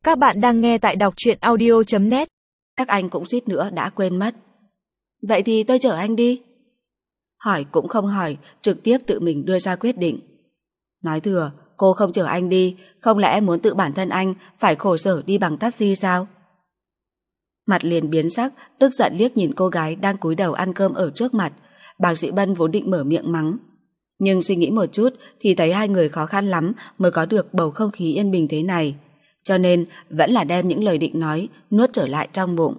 Các bạn đang nghe tại đọc truyện audio.net. Các anh cũng suýt nữa đã quên mất. Vậy thì tôi chở anh đi. Hỏi cũng không hỏi, trực tiếp tự mình đưa ra quyết định. Nói thừa, cô không chở anh đi, không lẽ muốn tự bản thân anh phải khổ sở đi bằng taxi sao? Mặt liền biến sắc, tức giận liếc nhìn cô gái đang cúi đầu ăn cơm ở trước mặt. Bác sĩ Bân vốn định mở miệng mắng, nhưng suy nghĩ một chút thì thấy hai người khó khăn lắm mới có được bầu không khí yên bình thế này, cho nên vẫn là đem những lời định nói nuốt trở lại trong bụng.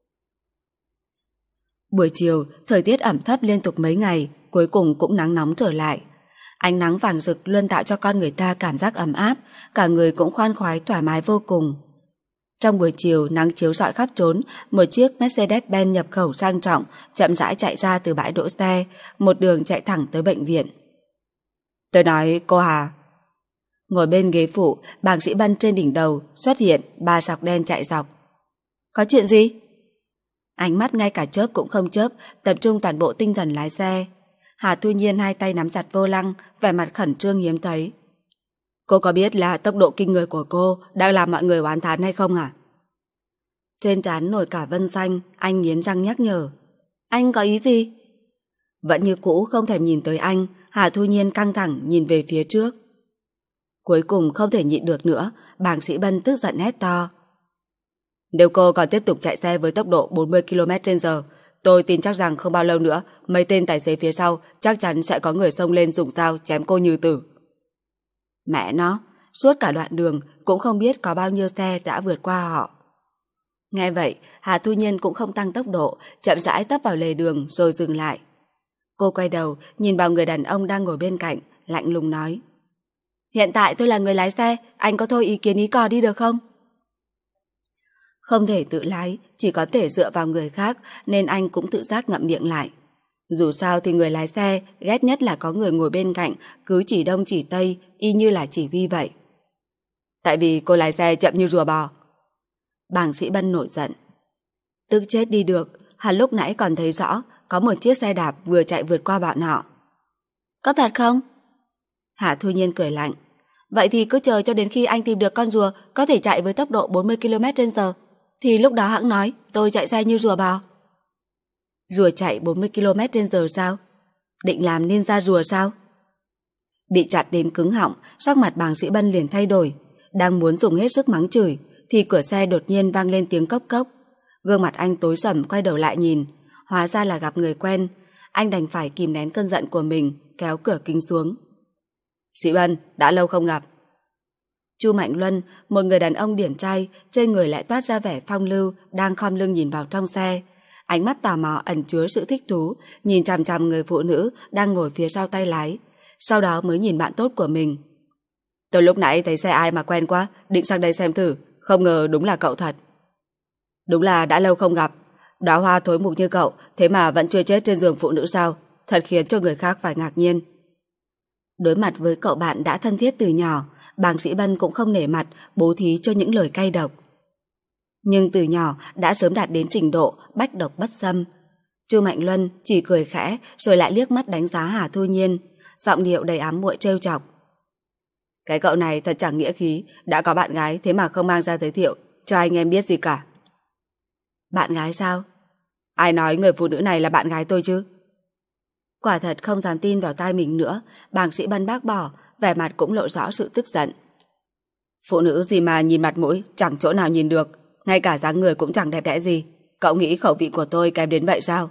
Buổi chiều, thời tiết ẩm thấp liên tục mấy ngày, cuối cùng cũng nắng nóng trở lại. Ánh nắng vàng rực luôn tạo cho con người ta cảm giác ấm áp, cả người cũng khoan khoái thoải mái vô cùng. Trong buổi chiều, nắng chiếu rọi khắp trốn, một chiếc Mercedes-Benz nhập khẩu sang trọng chậm rãi chạy ra từ bãi đỗ xe, một đường chạy thẳng tới bệnh viện. Tôi nói, cô Hà. Ngồi bên ghế phụ, bác sĩ Bân trên đỉnh đầu xuất hiện 3 sọc đen chạy dọc. Có chuyện gì? Ánh mắt ngay cả chớp cũng không chớp, tập trung toàn bộ tinh thần lái xe. Hà Thu Nhiên hai tay nắm chặt vô lăng, vẻ mặt khẩn trương hiếm thấy. Cô có biết là tốc độ kinh người của cô đang làm mọi người oán thán hay không hả? Trên trán nổi cả vân xanh, anh nghiến răng nhắc nhở. Anh có ý gì? Vẫn như cũ không thèm nhìn tới anh, Hà Thu Nhiên căng thẳng nhìn về phía trước. Cuối cùng không thể nhịn được nữa, bác sĩ Bân tức giận hét to. Nếu cô còn tiếp tục chạy xe với tốc độ 40 km/h, tôi tin chắc rằng không bao lâu nữa mấy tên tài xế phía sau chắc chắn sẽ có người xông lên dùng dao chém cô như tử. Mẹ nó, suốt cả đoạn đường cũng không biết có bao nhiêu xe đã vượt qua họ. Nghe vậy, Hà Thu Nhiên cũng không tăng tốc độ, chậm rãi tấp vào lề đường rồi dừng lại. Cô quay đầu, nhìn vào người đàn ông đang ngồi bên cạnh, lạnh lùng nói. Hiện tại tôi là người lái xe, anh có thôi ý kiến ý cò đi được không? Không thể tự lái, chỉ có thể dựa vào người khác, nên anh cũng tự giác ngậm miệng lại. Dù sao thì người lái xe ghét nhất là có người ngồi bên cạnh cứ chỉ đông chỉ tây, y như là chỉ huy vậy. Tại vì cô lái xe chậm như rùa bò. Bác sĩ Bân nổi giận. Tức chết đi được, hắn lúc nãy còn thấy rõ có một chiếc xe đạp vừa chạy vượt qua bọn họ. Có thật không? Hạ Thu Nhiên cười lạnh. Vậy thì cứ chờ cho đến khi anh tìm được con rùa có thể chạy với tốc độ 40 km/h, thì lúc đó hẵng nói tôi chạy xe như rùa bò. Rùa chạy 40 km/h sao? Định làm ninja rùa sao? Bị chặt đến cứng họng, sắc mặt bác sĩ Bân liền thay đổi. Đang muốn dùng hết sức mắng chửi thì cửa xe đột nhiên vang lên tiếng cốc cốc. Gương mặt anh tối sầm quay đầu lại nhìn, hóa ra là gặp người quen. Anh đành phải kìm nén cơn giận của mình, kéo cửa kính xuống. Sĩ Bân, đã lâu không gặp. Chu Mạnh Luân, một người đàn ông điển trai, trên người lại toát ra vẻ phong lưu, đang khom lưng nhìn vào trong xe. Ánh mắt tò mò ẩn chứa sự thích thú, nhìn chằm chằm người phụ nữ đang ngồi phía sau tay lái, sau đó mới nhìn bạn tốt của mình. Tôi lúc nãy thấy xe ai mà quen quá, định sang đây xem thử, không ngờ đúng là cậu thật. Đúng là đã lâu không gặp, đóa hoa thối mục như cậu, thế mà vẫn chưa chết trên giường phụ nữ sao, thật khiến cho người khác phải ngạc nhiên. Đối mặt với cậu bạn đã thân thiết từ nhỏ, bác sĩ Bân cũng không nể mặt bố thí cho những lời cay độc. Nhưng từ nhỏ đã sớm đạt đến trình độ bách độc bất xâm. Chu Mạnh Luân chỉ cười khẽ rồi lại liếc mắt đánh giá Hà Thu Nhiên, giọng điệu đầy ám muội trêu chọc. Cái cậu này thật chẳng nghĩa khí, đã có bạn gái thế mà không mang ra giới thiệu cho anh em biết gì cả. Bạn gái sao? Ai nói người phụ nữ này là bạn gái tôi chứ? Quả thật không dám tin vào tai mình nữa, bác sĩ Bân bác bỏ, vẻ mặt cũng lộ rõ sự tức giận. Phụ nữ gì mà nhìn mặt mũi chẳng chỗ nào nhìn được, ngay cả dáng người cũng chẳng đẹp đẽ gì. Cậu nghĩ khẩu vị của tôi kém đến vậy sao?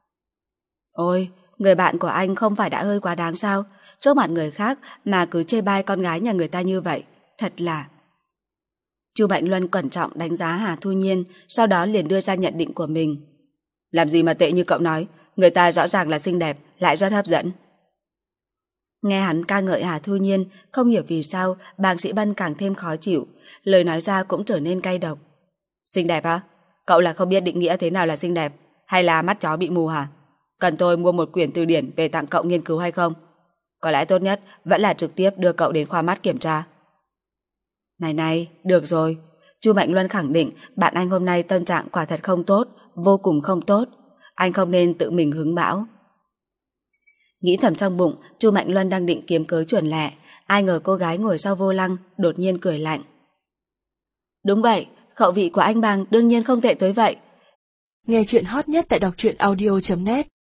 Ôi, người bạn của anh không phải đã hơi quá đáng sao? Trước mặt người khác mà cứ chê bai con gái nhà người ta như vậy, thật là... Chu Mạnh Luân cẩn trọng đánh giá Hà Thu Nhiên, sau đó liền đưa ra nhận định của mình. Làm gì mà tệ như cậu nói, người ta rõ ràng là xinh đẹp, lại rất hấp dẫn. Nghe hắn ca ngợi Hà Thu Nhiên, không hiểu vì sao bác sĩ Bân càng thêm khó chịu, lời nói ra cũng trở nên cay độc. Xinh đẹp á? Cậu là không biết định nghĩa thế nào là xinh đẹp, hay là mắt chó bị mù hả? Cần tôi mua một quyển từ điển về tặng cậu nghiên cứu hay không? Có lẽ tốt nhất vẫn là trực tiếp đưa cậu đến khoa mắt kiểm tra. Này, được rồi. Chu Mạnh Luân khẳng định bạn anh hôm nay tâm trạng quả thật không tốt, vô cùng không tốt. Anh không nên tự mình hứng bão. Nghĩ thầm trong bụng, Chu Mạnh Luân đang định kiếm cớ chuẩn lẹ, ai ngờ cô gái ngồi sau vô lăng đột nhiên cười lạnh. Đúng vậy, khẩu vị của anh Bằng đương nhiên không tệ tới vậy. Nghe chuyện hot nhất tại đọc truyện audio.net